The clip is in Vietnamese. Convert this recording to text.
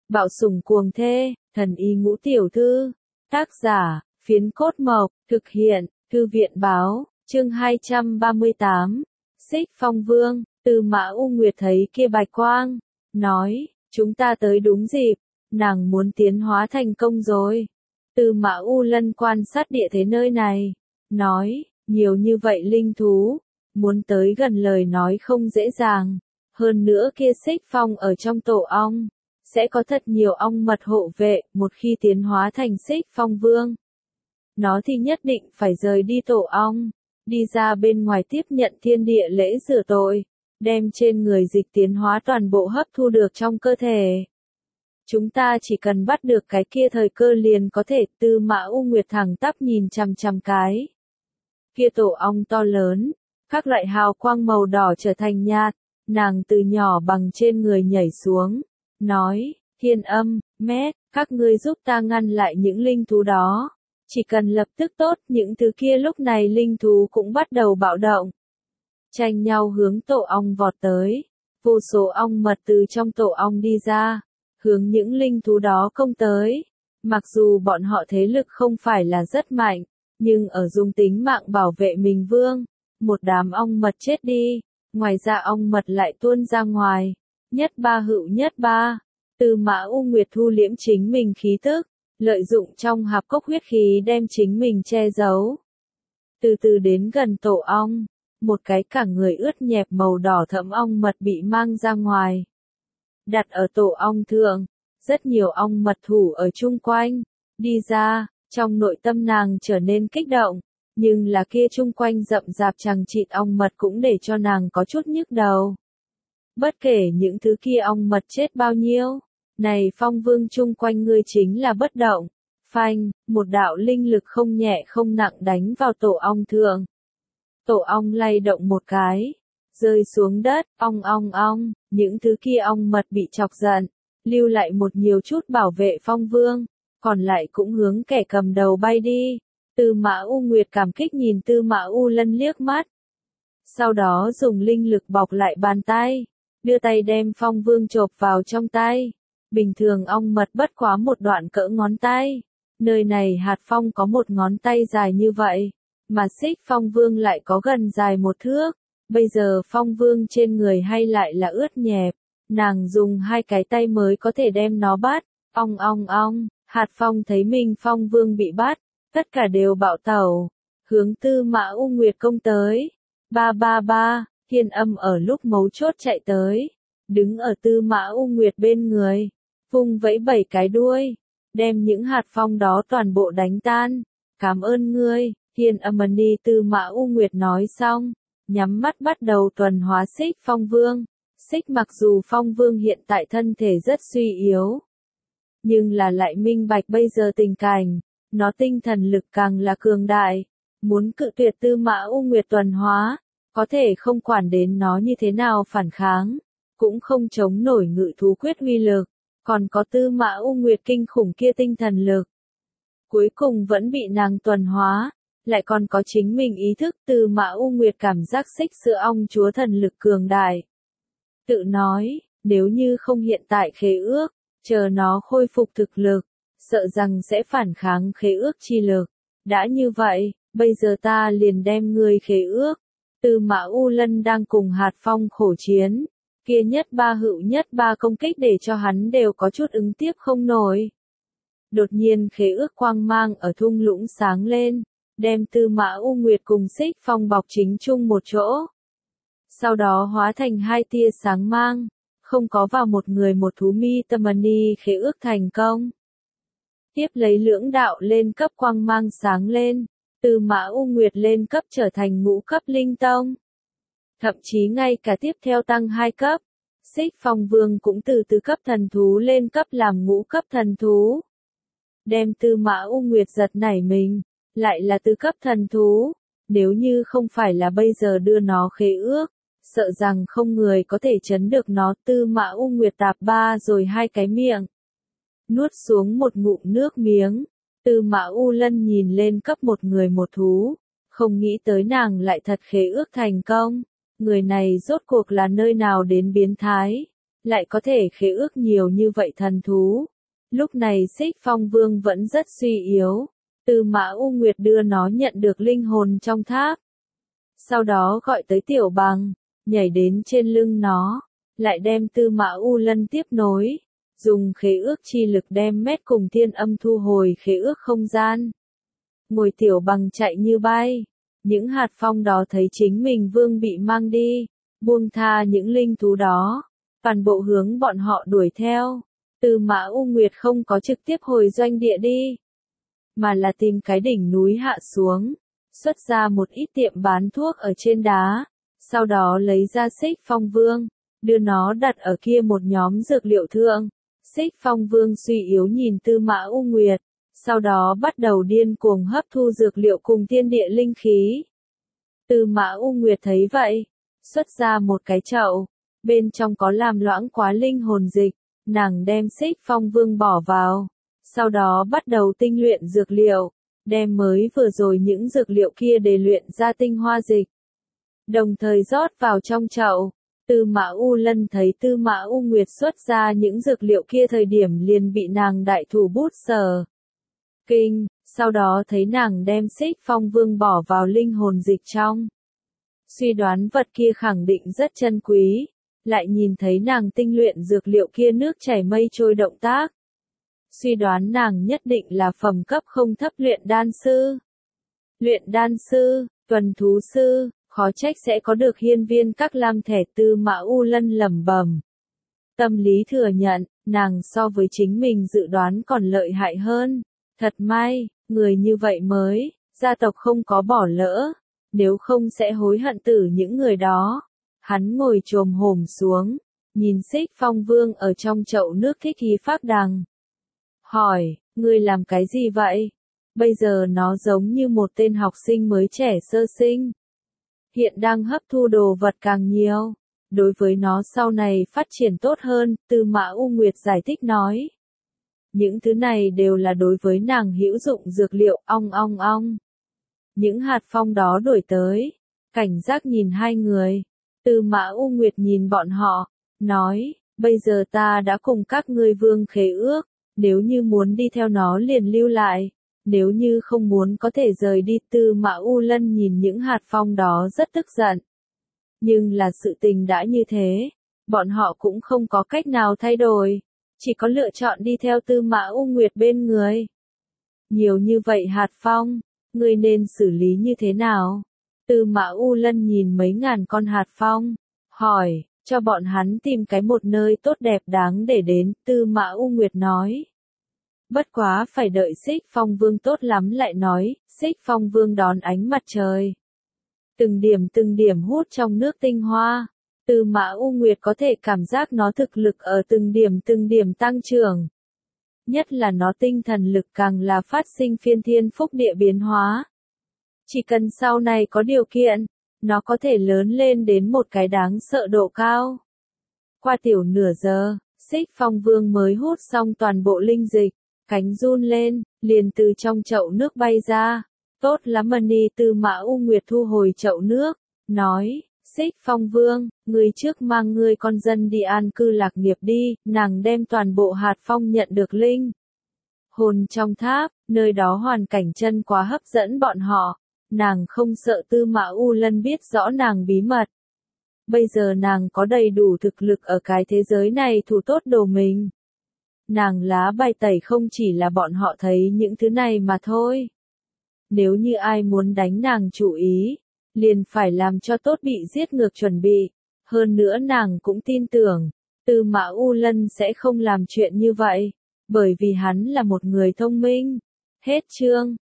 Bạo sủng cuồng thê, thần y ngũ tiểu thư. Tác giả, Phiến Cốt Mộc, thực hiện, Thư viện báo, chương 238. Xích Phong Vương, Tư Mã U Nguyệt thấy kia bạch quang, nói, chúng ta tới đúng dịp, nàng muốn tiến hóa thành công rồi. Tư Mã U Lân quan sát địa thế nơi này, nói, nhiều như vậy linh thú, muốn tới gần lời nói không dễ dàng, hơn nữa kia Xích Phong ở trong tổ ong, sẽ có thật nhiều ong mật hộ vệ, một khi tiến hóa thành Xích Phong Vương. Nó thì nhất định phải rời đi tổ ong, đi ra bên ngoài tiếp nhận thiên địa lễ rửa tội, đem trên người dịch tiến hóa toàn bộ hấp thu được trong cơ thể. Chúng ta chỉ cần bắt được cái kia thời cơ liền có thể. Tư Mã U Nguyệt thẳng tắp nhìn chằm chằm cái kia tổ ong to lớn, các loại hào quang màu đỏ trở thành nhạt, nàng từ nhỏ bằng trên người nhảy xuống, nói, Thiên Âm, Mét, các ngươi giúp ta ngăn lại những linh thú đó. Chỉ cần lập tức tốt, những thứ kia lúc này linh thú cũng bắt đầu bạo động. Tranh nhau hướng tổ ong vọt tới. Vô số ong mật từ trong tổ ong đi ra, hướng những linh thú đó công tới. Mặc dù bọn họ thế lực không phải là rất mạnh, nhưng ở dùng tính mạng bảo vệ mình vương, một đám ong mật chết đi, ngoài ra ong mật lại tuôn ra ngoài. Nhất ba hữu nhất ba, Tư Mã U Nguyệt thu liễm chính mình khí tức, lợi dụng trong hạp cốc huyết khí đem chính mình che giấu. Từ từ đến gần tổ ong, một cái cả người ướt nhẹp màu đỏ thẫm ong mật bị mang ra ngoài. Đặt ở tổ ong thượng, rất nhiều ong mật thủ ở chung quanh, đi ra, trong nội tâm nàng trở nên kích động, nhưng là kia chung quanh rậm rạp chằng chịt ong mật cũng để cho nàng có chút nhức đầu. Bất kể những thứ kia ong mật chết bao nhiêu, này Phong Vương chung quanh ngươi chính là bất động. Phanh, một đạo linh lực không nhẹ không nặng đánh vào tổ ong thượng. Tổ ong lay động một cái, rơi xuống đất, ong ong ong, những thứ kia ong mật bị chọc giận, lưu lại một nhiều chút bảo vệ Phong Vương, còn lại cũng hướng kẻ cầm đầu bay đi. Tư Mã U Nguyệt cảm kích nhìn Tư Mã U Lân liếc mắt. Sau đó dùng linh lực bọc lại bàn tay, đưa tay đem Phong Vương chộp vào trong tay. Bình thường ong mật bất quá một đoạn cỡ ngón tay, nơi này hạt phong có một ngón tay dài như vậy, mà Xích Phong Vương lại có gần dài một thước. Bây giờ Phong Vương trên người hay lại là ướt nhẹp, nàng dùng hai cái tay mới có thể đem nó bắt. Ong ong ong, hạt phong thấy mình Phong Vương bị bắt, tất cả đều bạo tẩu, hướng Tư Mã U Nguyệt công tới. Ba ba ba, Thiên Âm ở lúc mấu chốt chạy tới, đứng ở Tư Mã U Nguyệt bên người, vung vẫy 7 cái đuôi, đem những hạt phong đó toàn bộ đánh tan. Cảm ơn ngươi, Thiên Âm Ni. Tư Mã U Nguyệt nói xong, nhắm mắt bắt đầu tuần hóa Xích Phong Vương. Xích mặc dù Phong Vương hiện tại thân thể rất suy yếu, nhưng là lại minh bạch bây giờ tình cảnh, nó tinh thần lực càng là cường đại, muốn cự tuyệt Tư Mã U Nguyệt tuần hóa, có thể không quản đến nó như thế nào phản kháng, cũng không chống nổi ngự thú quyết uy lực, còn có Tư Mã U Nguyệt kinh khủng kia tinh thần lực. Cuối cùng vẫn bị nàng tuần hóa, lại còn có chính mình ý thức. Tư Mã U Nguyệt cảm giác Xích Sữa Ong chúa thần lực cường đại. Tự nói, nếu như không hiện tại khế ước, chờ nó khôi phục thực lực, sợ rằng sẽ phản kháng khế ước chi lực. Đã như vậy, bây giờ ta liền đem ngươi khế ước. Tư Mã U Lân đang cùng hạt phong khổ chiến, kia nhất ba hữu nhất ba công kích để cho hắn đều có chút ứng tiếp không nổi. Đột nhiên khế ước quang mang ở thung lũng sáng lên, đem Tư Mã U Nguyệt cùng Xích Phong bọc chính chung một chỗ. Sau đó hóa thành hai tia sáng mang, không có vào một người một thú mi tâm ni khế ước thành công. Tiếp lấy lưỡng đạo lên cấp quang mang sáng lên, Tư Mã U Nguyệt lên cấp trở thành ngũ cấp linh tông. Thậm chí ngay cả tiếp theo tăng 2 cấp, Xích Phong Vương cũng từ tứ cấp thần thú lên cấp làm ngũ cấp thần thú. Đem Tư Mã U Nguyệt giật nảy mình, lại là tứ cấp thần thú, nếu như không phải là bây giờ đưa nó khế ước, sợ rằng không người có thể chấn được nó. Tư Mã U Nguyệt tạp ba rồi hai cái miệng, nuốt xuống một ngụm nước miếng. Tư Mã U Lân nhìn lên cấp một người một thú, không nghĩ tới nàng lại thật khế ước thành công. Người này rốt cuộc là nơi nào đến biến thái, lại có thể khế ước nhiều như vậy thần thú. Lúc này Xích Phong Vương vẫn rất suy yếu. Tư Mã U Nguyệt đưa nó nhận được linh hồn trong tháp. Sau đó gọi tới Tiểu Bằng, nhảy đến trên lưng nó, lại đem Tư Mã U Lân tiếp nối, dùng khế ước chi lực đem Mét cùng Thiên Âm thu hồi khế ước không gian. Ngồi Tiểu Bằng chạy như bay, những hạt phong đó thấy chính mình vương bị mang đi, buông tha những linh thú đó, toàn bộ hướng bọn họ đuổi theo. Tư Mã U Nguyệt không có trực tiếp hồi doanh địa đi, mà là tìm cái đỉnh núi hạ xuống, xuất ra một ít tiệm bán thuốc ở trên đá, sau đó lấy ra Xích Phong Vương, đưa nó đặt ở kia một nhóm dược liệu thượng. Xích Phong Vương suy yếu nhìn Tư Mã U Nguyệt, sau đó bắt đầu điên cuồng hấp thu dược liệu cùng thiên địa linh khí. Tư Mã U Nguyệt thấy vậy, xuất ra một cái chậu, bên trong có làm loãng quá linh hồn dịch, nàng đem Xích Phong Vương bỏ vào, sau đó bắt đầu tinh luyện dược liệu, đem mới vừa rồi những dược liệu kia để luyện ra tinh hoa dịch, đồng thời rót vào trong chậu. Tư Mã U Lân thấy Tư Mã U Nguyệt xuất ra những dược liệu kia thời điểm liền bị nàng đại thủ bút sở kinh, sau đó thấy nàng đem Xích Phong Vương bỏ vào linh hồn dịch trong. Suy đoán vật kia khẳng định rất chân quý, lại nhìn thấy nàng tinh luyện dược liệu kia nước chảy mây trôi động tác. Suy đoán nàng nhất định là phẩm cấp không thấp luyện đan sư. Luyện đan sư, tuần thú sư, khó trách sẽ có được hiên viên các lam thẻ. Tư Mã U Lân lẩm bẩm. Tâm lý thừa nhận, nàng so với chính mình dự đoán còn lợi hại hơn. Thật may, người như vậy mới, gia tộc không có bỏ lỡ, nếu không sẽ hối hận tử những người đó. Hắn ngồi chồm hổm xuống, nhìn Xích Phong Vương ở trong chậu nước thích khí phác đằng. Hỏi, ngươi làm cái gì vậy? Bây giờ nó giống như một tên học sinh mới trẻ sơ sinh. Hiện đang hấp thu đồ vật càng nhiều. Đối với nó sau này phát triển tốt hơn, Tư Mã U Nguyệt giải thích nói. Những thứ này đều là đối với nàng hữu dụng dược liệu, ong ong ong. Những hạt phong đó đuổi tới, cảnh giác nhìn hai người. Tư Mã U Nguyệt nhìn bọn họ, nói, bây giờ ta đã cùng các ngươi vương khế ước, nếu như muốn đi theo nó liền lưu lại, nếu như không muốn có thể rời đi. Tư Mã U Lân nhìn những hạt phong đó rất tức giận. Nhưng là sự tình đã như thế, bọn họ cũng không có cách nào thay đổi, chỉ có lựa chọn đi theo Tư Mã U Nguyệt bên người. Nhiều như vậy hạt phong, ngươi nên xử lý như thế nào? Tư Mã U Lân nhìn mấy ngàn con hạt phong, hỏi, cho bọn hắn tìm cái một nơi tốt đẹp đáng để đến. Tư Mã U Nguyệt nói. Bất quá phải đợi Xích Phong Vương tốt lắm lại nói. Xích Phong Vương đón ánh mặt trời, từng điểm hút trong nước tinh hoa. Tư Mã U Nguyệt có thể cảm giác nó thực lực ở từng điểm tăng trưởng. Nhất là nó tinh thần lực càng là phát sinh phiên thiên phúc địa biến hóa. Chỉ cần sau này có điều kiện, nó có thể lớn lên đến một cái đáng sợ độ cao. Qua tiểu nửa giờ, Xích Phong Vương mới hút xong toàn bộ linh dịch, cánh run lên, liền từ trong chậu nước bay ra. Tốt lắm Mani. Tư Mã U Nguyệt thu hồi chậu nước, nói, Xích Phong Vương, ngươi trước mang ngươi con dân đi an cư lạc nghiệp đi. Nàng đem toàn bộ hạt phong nhận được linh hồn trong tháp, nơi đó hoàn cảnh chân quá hấp dẫn bọn họ. Nàng không sợ Tư Mã U Lân biết rõ nàng bí mật. Bây giờ nàng có đầy đủ thực lực ở cái thế giới này thủ tốt đồ mình. Nàng lá bài tẩy không chỉ là bọn họ thấy những thứ này mà thôi. Nếu như ai muốn đánh nàng chủ ý, liền phải làm cho tốt bị giết ngược chuẩn bị. Hơn nữa nàng cũng tin tưởng, Tư Mã U Lân sẽ không làm chuyện như vậy, bởi vì hắn là một người thông minh. Hết chương.